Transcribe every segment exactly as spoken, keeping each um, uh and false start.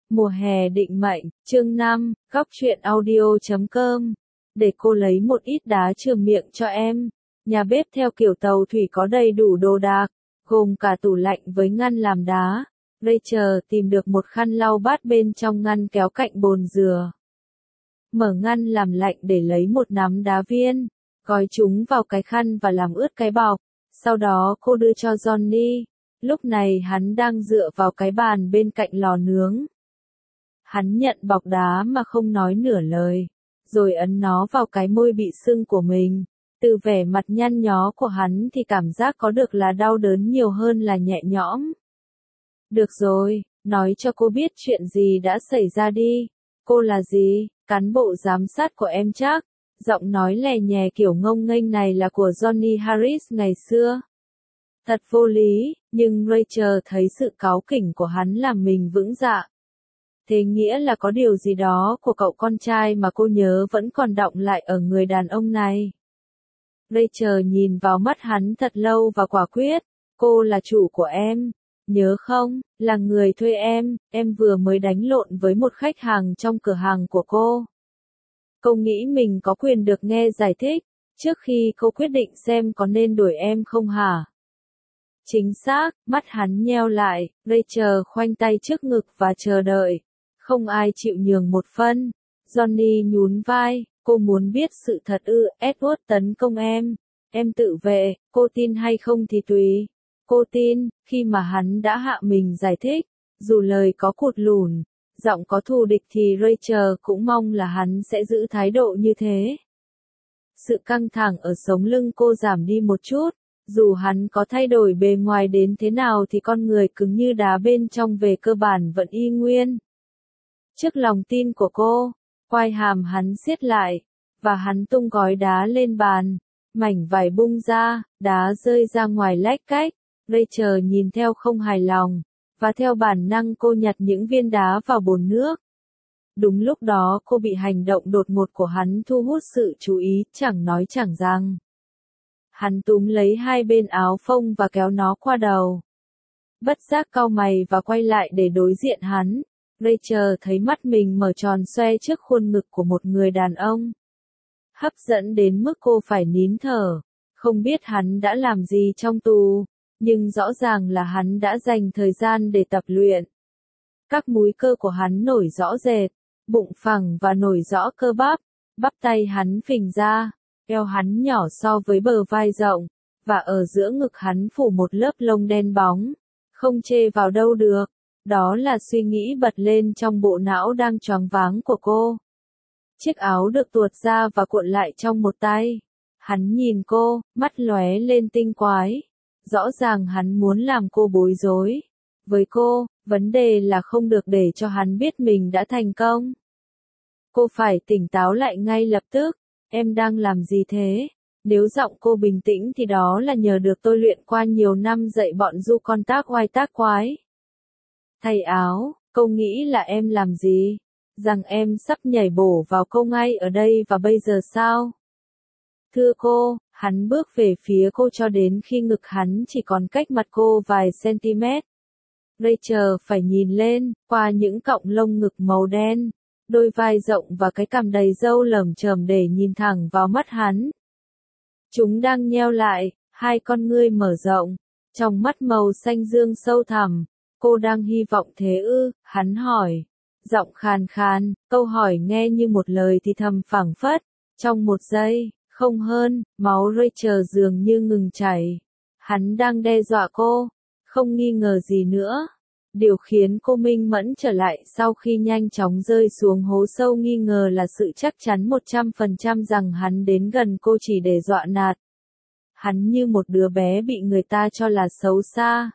Mùa hè định mệnh, chương năm, góc truyện audio chấm com. Để cô lấy một ít đá chườm miệng cho em. Nhà bếp theo kiểu tàu thủy có đầy đủ đồ đạc, gồm cả tủ lạnh với ngăn làm đá. Rachel tìm được một khăn lau bát bên trong ngăn kéo cạnh bồn dừa. Mở ngăn làm lạnh để lấy một nắm đá viên, gói chúng vào cái khăn và làm ướt cái bọc. Sau đó cô đưa cho Johnny. Lúc này hắn đang dựa vào cái bàn bên cạnh lò nướng. Hắn nhận bọc đá mà không nói nửa lời, rồi ấn nó vào cái môi bị sưng của mình. Từ vẻ mặt nhăn nhó của hắn thì cảm giác có được là đau đớn nhiều hơn là nhẹ nhõm. Được rồi, nói cho cô biết chuyện gì đã xảy ra đi. Cô là gì? Cán bộ giám sát của em chắc? Giọng nói lè nhè kiểu ngông nghênh này là của Johnny Harris ngày xưa. Thật vô lý, nhưng Rachel thấy sự cáu kỉnh của hắn làm mình vững dạ. Thế nghĩa là có điều gì đó của cậu con trai mà cô nhớ vẫn còn đọng lại ở người đàn ông này. Rachel nhìn vào mắt hắn thật lâu và quả quyết. Cô là chủ của em. Nhớ không, là người thuê em, em vừa mới đánh lộn với một khách hàng trong cửa hàng của cô. Cô nghĩ mình có quyền được nghe giải thích, trước khi cô quyết định xem có nên đuổi em không hả? Chính xác, mắt hắn nheo lại, Rachel khoanh tay trước ngực và chờ đợi. Không ai chịu nhường một phân. Johnny nhún vai, cô muốn biết sự thật ư? Edward tấn công em. Em tự vệ, cô tin hay không thì tùy. Cô tin, khi mà hắn đã hạ mình giải thích, dù lời có cụt lùn, giọng có thù địch thì Rachel cũng mong là hắn sẽ giữ thái độ như thế. Sự căng thẳng ở sống lưng cô giảm đi một chút, dù hắn có thay đổi bề ngoài đến thế nào thì con người cứng như đá bên trong về cơ bản vẫn y nguyên. Trước lòng tin của cô, quai hàm hắn siết lại, và hắn tung gói đá lên bàn, mảnh vải bung ra, đá rơi ra ngoài lách cách. Rachel nhìn theo không hài lòng, và theo bản năng cô nhặt những viên đá vào bồn nước. Đúng lúc đó cô bị hành động đột ngột của hắn thu hút sự chú ý, chẳng nói chẳng rằng. Hắn túm lấy hai bên áo phông và kéo nó qua đầu. Bất giác cau mày và quay lại để đối diện hắn. Rachel thấy mắt mình mở tròn xoe trước khuôn ngực của một người đàn ông. Hấp dẫn đến mức cô phải nín thở. Không biết hắn đã làm gì trong tù, nhưng rõ ràng là hắn đã dành thời gian để tập luyện. Các múi cơ của hắn nổi rõ rệt, bụng phẳng và nổi rõ cơ bắp, bắp tay hắn phình ra, eo hắn nhỏ so với bờ vai rộng, và ở giữa ngực hắn phủ một lớp lông đen bóng, không chê vào đâu được. Đó là suy nghĩ bật lên trong bộ não đang choáng váng của cô. Chiếc áo được tuột ra và cuộn lại trong một tay. Hắn nhìn cô, mắt lóe lên tinh quái. Rõ ràng hắn muốn làm cô bối rối. Với cô, vấn đề là không được để cho hắn biết mình đã thành công. Cô phải tỉnh táo lại ngay lập tức. Em đang làm gì thế? Nếu giọng cô bình tĩnh thì đó là nhờ được tôi luyện qua nhiều năm dạy bọn du con tác oai tác quái. Thay áo, cô nghĩ là em làm gì? Rằng em sắp nhảy bổ vào cô ngay ở đây và bây giờ sao? Thưa cô, hắn bước về phía cô cho đến khi ngực hắn chỉ còn cách mặt cô vài centimet. Rachel phải nhìn lên, qua những cọng lông ngực màu đen, đôi vai rộng và cái cằm đầy râu lởm chởm để nhìn thẳng vào mắt hắn. Chúng đang nheo lại, hai con ngươi mở rộng, trong mắt màu xanh dương sâu thẳm. Cô đang hy vọng thế ư? Hắn hỏi. Giọng khàn khàn, câu hỏi nghe như một lời thì thầm phảng phất. Trong một giây, không hơn, máu Rachel dường như ngừng chảy. Hắn đang đe dọa cô, không nghi ngờ gì nữa. Điều khiến cô minh mẫn trở lại sau khi nhanh chóng rơi xuống hố sâu nghi ngờ là sự chắc chắn một trăm phần trăm rằng hắn đến gần cô chỉ để dọa nạt. Hắn như một đứa bé bị người ta cho là xấu xa,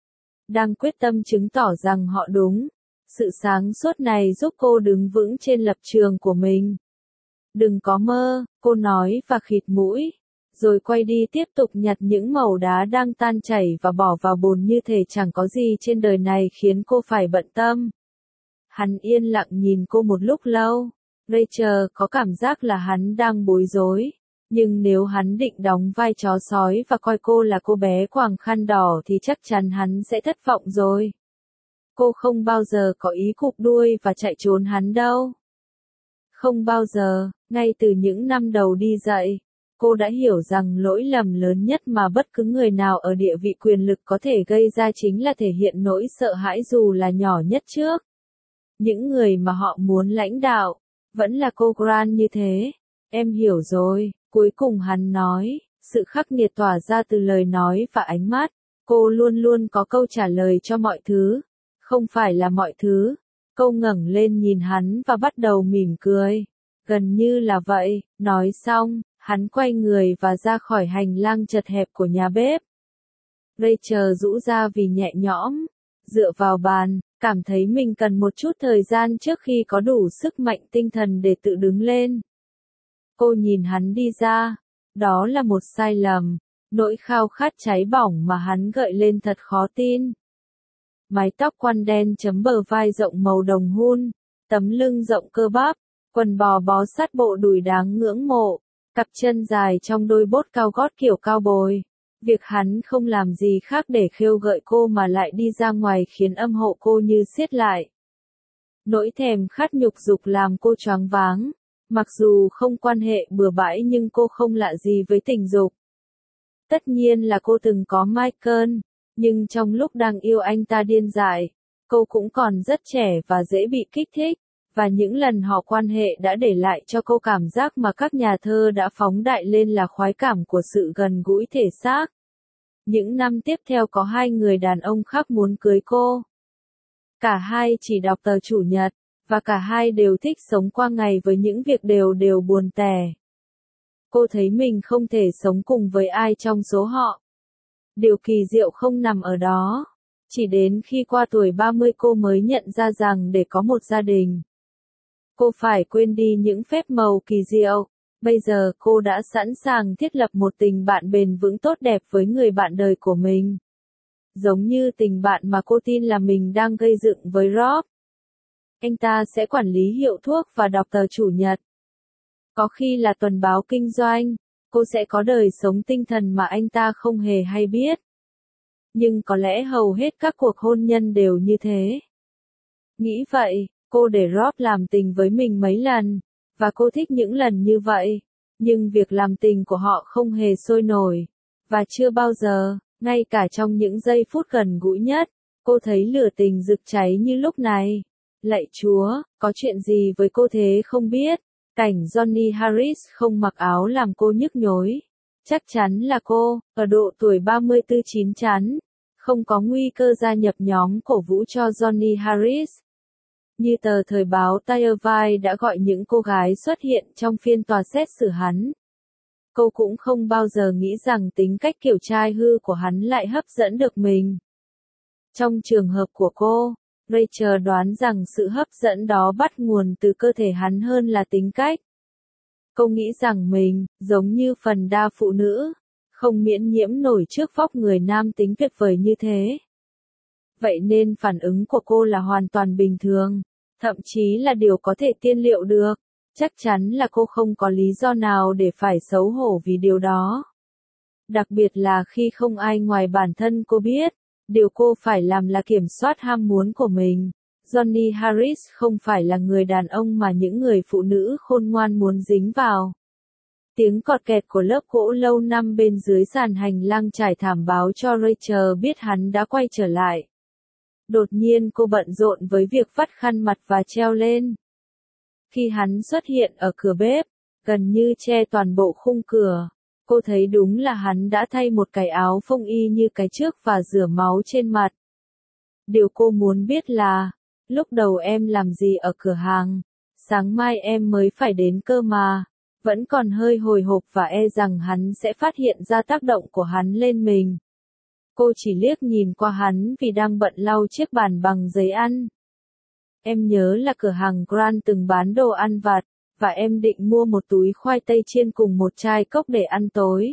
đang quyết tâm chứng tỏ rằng họ đúng. Sự sáng suốt này giúp cô đứng vững trên lập trường của mình. Đừng có mơ, cô nói và khịt mũi, rồi quay đi tiếp tục nhặt những mẩu đá đang tan chảy và bỏ vào bồn như thể chẳng có gì trên đời này khiến cô phải bận tâm. Hắn yên lặng nhìn cô một lúc lâu. Rachel có cảm giác là hắn đang bối rối. Nhưng nếu hắn định đóng vai chó sói và coi cô là cô bé quàng khăn đỏ thì chắc chắn hắn sẽ thất vọng rồi. Cô không bao giờ có ý cụp đuôi và chạy trốn hắn đâu. Không bao giờ, ngay từ những năm đầu đi dạy, cô đã hiểu rằng lỗi lầm lớn nhất mà bất cứ người nào ở địa vị quyền lực có thể gây ra chính là thể hiện nỗi sợ hãi dù là nhỏ nhất trước những người mà họ muốn lãnh đạo. Vẫn là cô Grant như thế. Em hiểu rồi, cuối cùng hắn nói, sự khắc nghiệt tỏa ra từ lời nói và ánh mắt. Cô luôn luôn có câu trả lời cho mọi thứ. Không phải là mọi thứ. Cô ngẩng lên nhìn hắn và bắt đầu mỉm cười. Gần như là vậy, nói xong, hắn quay người và ra khỏi hành lang chật hẹp của nhà bếp. Rachel rũ ra vì nhẹ nhõm, dựa vào bàn, cảm thấy mình cần một chút thời gian trước khi có đủ sức mạnh tinh thần để tự đứng lên. Cô nhìn hắn đi ra, đó là một sai lầm, nỗi khao khát cháy bỏng mà hắn gợi lên thật khó tin. Mái tóc quăn đen chấm bờ vai rộng màu đồng hun, tấm lưng rộng cơ bắp, quần bò bó sát bộ đùi đáng ngưỡng mộ, cặp chân dài trong đôi bốt cao gót kiểu cao bồi. Việc hắn không làm gì khác để khêu gợi cô mà lại đi ra ngoài khiến âm hộ cô như siết lại. Nỗi thèm khát nhục dục làm cô choáng váng. Mặc dù không quan hệ bừa bãi nhưng cô không lạ gì với tình dục. Tất nhiên là cô từng có Michael, nhưng trong lúc đang yêu anh ta điên dại, cô cũng còn rất trẻ và dễ bị kích thích, và những lần họ quan hệ đã để lại cho cô cảm giác mà các nhà thơ đã phóng đại lên là khoái cảm của sự gần gũi thể xác. Những năm tiếp theo có hai người đàn ông khác muốn cưới cô. Cả hai chỉ đọc tờ Chủ nhật, và cả hai đều thích sống qua ngày với những việc đều đều buồn tẻ. Cô thấy mình không thể sống cùng với ai trong số họ. Điều kỳ diệu không nằm ở đó. Chỉ đến khi qua tuổi ba mươi cô mới nhận ra rằng để có một gia đình, cô phải quên đi những phép màu kỳ diệu. Bây giờ cô đã sẵn sàng thiết lập một tình bạn bền vững tốt đẹp với người bạn đời của mình. Giống như tình bạn mà cô tin là mình đang gây dựng với Rob. Anh ta sẽ quản lý hiệu thuốc và đọc tờ Chủ nhật. Có khi là tuần báo kinh doanh, cô sẽ có đời sống tinh thần mà anh ta không hề hay biết. Nhưng có lẽ hầu hết các cuộc hôn nhân đều như thế. Nghĩ vậy, cô để Rob làm tình với mình mấy lần, và cô thích những lần như vậy. Nhưng việc làm tình của họ không hề sôi nổi, và chưa bao giờ, ngay cả trong những giây phút gần gũi nhất, cô thấy lửa tình rực cháy như lúc này. Lạy Chúa, có chuyện gì với cô thế không biết? Cảnh Johnny Harris không mặc áo làm cô nhức nhối. Chắc chắn là cô, ở độ tuổi ba mươi tư chín chắn, không có nguy cơ gia nhập nhóm cổ vũ cho Johnny Harris. Như tờ thời báo Tire Vai đã gọi những cô gái xuất hiện trong phiên tòa xét xử hắn. Cô cũng không bao giờ nghĩ rằng tính cách kiểu trai hư của hắn lại hấp dẫn được mình. Trong trường hợp của cô, Rachel đoán rằng sự hấp dẫn đó bắt nguồn từ cơ thể hắn hơn là tính cách. Cô nghĩ rằng mình, giống như phần đa phụ nữ, không miễn nhiễm nổi trước vóc người nam tính tuyệt vời như thế. Vậy nên phản ứng của cô là hoàn toàn bình thường, thậm chí là điều có thể tiên liệu được. Chắc chắn là cô không có lý do nào để phải xấu hổ vì điều đó. Đặc biệt là khi không ai ngoài bản thân cô biết, điều cô phải làm là kiểm soát ham muốn của mình. Johnny Harris không phải là người đàn ông mà những người phụ nữ khôn ngoan muốn dính vào. Tiếng cọt kẹt của lớp gỗ lâu năm bên dưới sàn hành lang trải thảm báo cho Rachel biết hắn đã quay trở lại. Đột nhiên cô bận rộn với việc vắt khăn mặt và treo lên. Khi hắn xuất hiện ở cửa bếp, gần như che toàn bộ khung cửa, cô thấy đúng là hắn đã thay một cái áo phông y như cái trước và rửa máu trên mặt. Điều cô muốn biết là, lúc đầu em làm gì ở cửa hàng? Sáng mai em mới phải đến cơ mà. Vẫn còn hơi hồi hộp và e rằng hắn sẽ phát hiện ra tác động của hắn lên mình. Cô chỉ liếc nhìn qua hắn vì đang bận lau chiếc bàn bằng giấy ăn. Em nhớ là cửa hàng Grant từng bán đồ ăn vặt, và em định mua một túi khoai tây chiên cùng một chai cốc để ăn tối.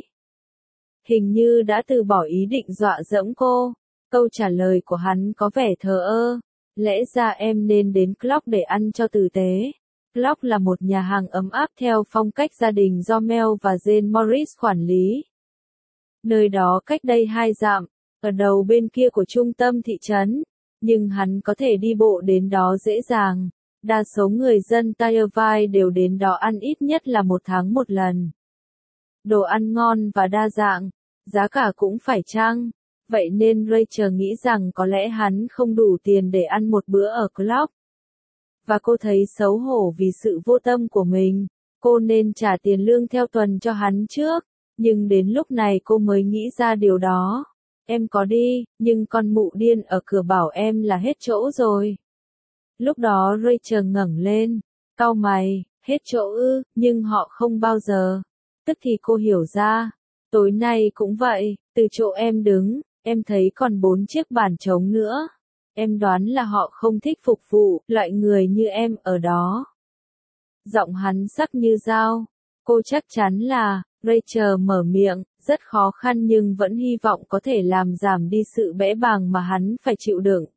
Hình như đã từ bỏ ý định dọa dẫm cô. Câu trả lời của hắn có vẻ thờ ơ. Lẽ ra em nên đến Clock để ăn cho tử tế. Clock là một nhà hàng ấm áp theo phong cách gia đình do Mel và Jane Morris quản lý. Nơi đó cách đây hai dặm, ở đầu bên kia của trung tâm thị trấn. nhưng hắn có thể đi bộ đến đó dễ dàng. Đa số người dân Tyrvine đều đến đó ăn ít nhất là một tháng một lần. Đồ ăn ngon và đa dạng, giá cả cũng phải chăng, vậy nên Rachel nghĩ rằng có lẽ hắn không đủ tiền để ăn một bữa ở club. Và cô thấy xấu hổ vì sự vô tâm của mình, cô nên trả tiền lương theo tuần cho hắn trước, nhưng đến lúc này cô mới nghĩ ra điều đó. Em có đi, nhưng con mụ điên ở cửa bảo em là hết chỗ rồi. Lúc đó Rachel ngẩng lên, cau mày, hết chỗ ư, nhưng họ không bao giờ. Tức thì cô hiểu ra, tối nay cũng vậy, từ chỗ em đứng, em thấy còn bốn chiếc bàn trống nữa. Em đoán là họ không thích phục vụ loại người như em ở đó. Giọng hắn sắc như dao, cô chắc chắn là, Rachel mở miệng, rất khó khăn nhưng vẫn hy vọng có thể làm giảm đi sự bẽ bàng mà hắn phải chịu đựng.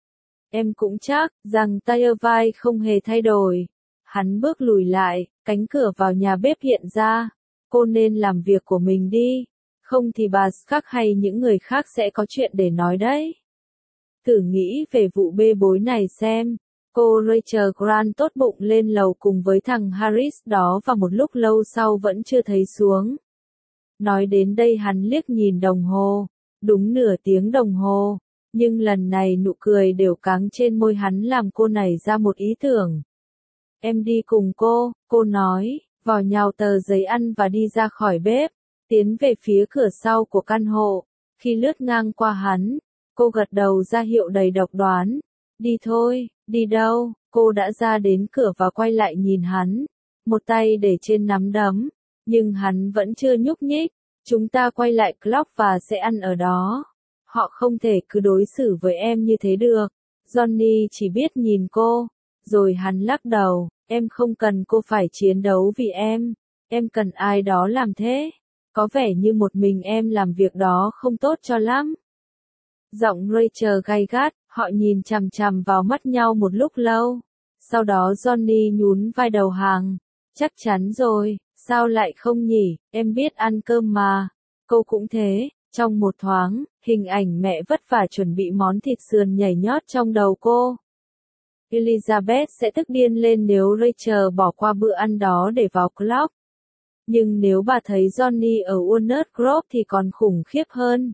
Em cũng chắc rằng Tyrvine không hề thay đổi. Hắn bước lùi lại, cánh cửa vào nhà bếp hiện ra. Cô nên làm việc của mình đi, không thì bà Skak hay những người khác sẽ có chuyện để nói đấy. Thử nghĩ về vụ bê bối này xem. Cô Rachel Grant tốt bụng lên lầu cùng với thằng Harris đó và một lúc lâu sau vẫn chưa thấy xuống. Nói đến đây hắn liếc nhìn đồng hồ, đúng nửa tiếng đồng hồ, nhưng lần này nụ cười đều cáng trên môi hắn làm cô nảy ra một ý tưởng. Em đi cùng cô, cô nói, vò nhào tờ giấy ăn và đi ra khỏi bếp, tiến về phía cửa sau của căn hộ. Khi lướt ngang qua hắn, cô gật đầu ra hiệu đầy độc đoán. Đi thôi, đi đâu? Cô đã ra đến cửa và quay lại nhìn hắn, một tay để trên nắm đấm, nhưng hắn vẫn chưa nhúc nhích. Chúng ta quay lại club và sẽ ăn ở đó. Họ không thể cứ đối xử với em như thế được. Johnny chỉ biết nhìn cô, rồi hắn lắc đầu, em không cần cô phải chiến đấu vì em, em cần ai đó làm thế. Có vẻ như một mình em làm việc đó không tốt cho lắm. Giọng Rachel gay gắt, họ nhìn chằm chằm vào mắt nhau một lúc lâu. Sau đó Johnny nhún vai đầu hàng. Chắc chắn rồi, sao lại không nhỉ, em biết ăn cơm mà. Cô cũng thế. Trong một thoáng, hình ảnh mẹ vất vả chuẩn bị món thịt sườn nhảy nhót trong đầu cô. Elizabeth sẽ tức điên lên nếu Rachel bỏ qua bữa ăn đó để vào club. Nhưng nếu bà thấy Johnny ở Walnut Grove thì còn khủng khiếp hơn.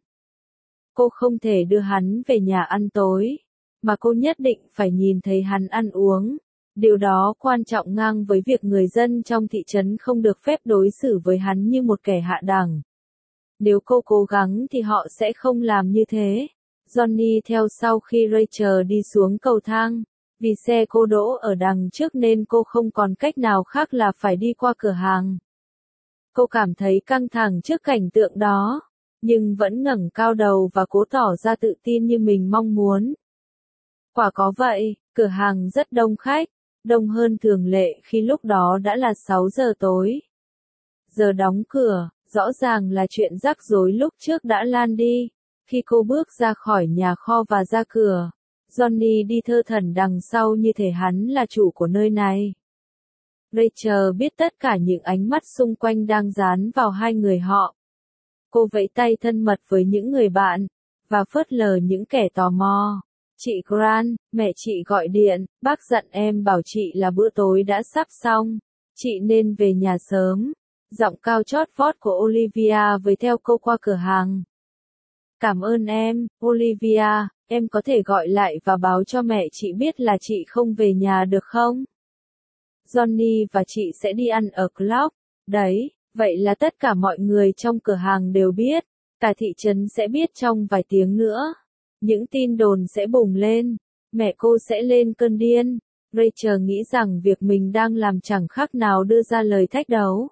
Cô không thể đưa hắn về nhà ăn tối, mà cô nhất định phải nhìn thấy hắn ăn uống. Điều đó quan trọng ngang với việc người dân trong thị trấn không được phép đối xử với hắn như một kẻ hạ đẳng. Nếu cô cố gắng thì họ sẽ không làm như thế. Johnny theo sau khi Rachel đi xuống cầu thang. Vì xe cô đỗ ở đằng trước nên cô không còn cách nào khác là phải đi qua cửa hàng. Cô cảm thấy căng thẳng trước cảnh tượng đó, nhưng vẫn ngẩng cao đầu và cố tỏ ra tự tin như mình mong muốn. Quả có vậy, cửa hàng rất đông khách, đông hơn thường lệ khi lúc đó đã là sáu giờ tối. Giờ đóng cửa, rõ ràng là chuyện rắc rối lúc trước đã lan đi. Khi cô bước ra khỏi nhà kho và ra cửa, Johnny đi thơ thẩn đằng sau như thể hắn là chủ của nơi này. Rachel biết tất cả những ánh mắt xung quanh đang dán vào hai người họ. Cô vẫy tay thân mật với những người bạn, và phớt lờ những kẻ tò mò. Chị Grant, mẹ chị gọi điện, bác dặn em bảo chị là bữa tối đã sắp xong, chị nên về nhà sớm. Giọng cao chót vót của Olivia với theo cô qua cửa hàng. Cảm ơn em, Olivia, em có thể gọi lại và báo cho mẹ chị biết là chị không về nhà được không? Johnny và chị sẽ đi ăn ở club, đấy, vậy là tất cả mọi người trong cửa hàng đều biết, cả thị trấn sẽ biết trong vài tiếng nữa. Những tin đồn sẽ bùng lên, mẹ cô sẽ lên cơn điên. Rachel nghĩ rằng việc mình đang làm chẳng khác nào đưa ra lời thách đấu.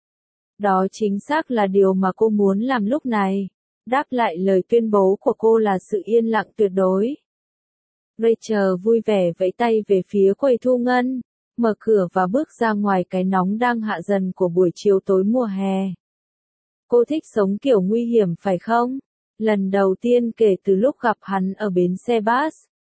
Đó chính xác là điều mà cô muốn làm lúc này. Đáp lại lời tuyên bố của cô là sự yên lặng tuyệt đối. Rachel vui vẻ vẫy tay về phía quầy thu ngân, mở cửa và bước ra ngoài cái nóng đang hạ dần của buổi chiều tối mùa hè. Cô thích sống kiểu nguy hiểm phải không? Lần đầu tiên kể từ lúc gặp hắn ở bến xe bus,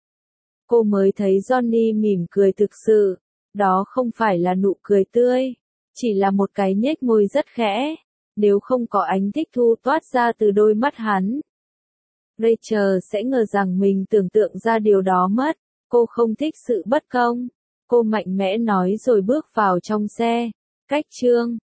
cô mới thấy Johnny mỉm cười thực sự. Đó không phải là nụ cười tươi, chỉ là một cái nhếch môi rất khẽ, nếu không có ánh thích thu toát ra từ đôi mắt hắn. Rachel sẽ ngờ rằng mình tưởng tượng ra điều đó mất. Cô không thích sự bất công. Cô mạnh mẽ nói rồi bước vào trong xe. Cách chương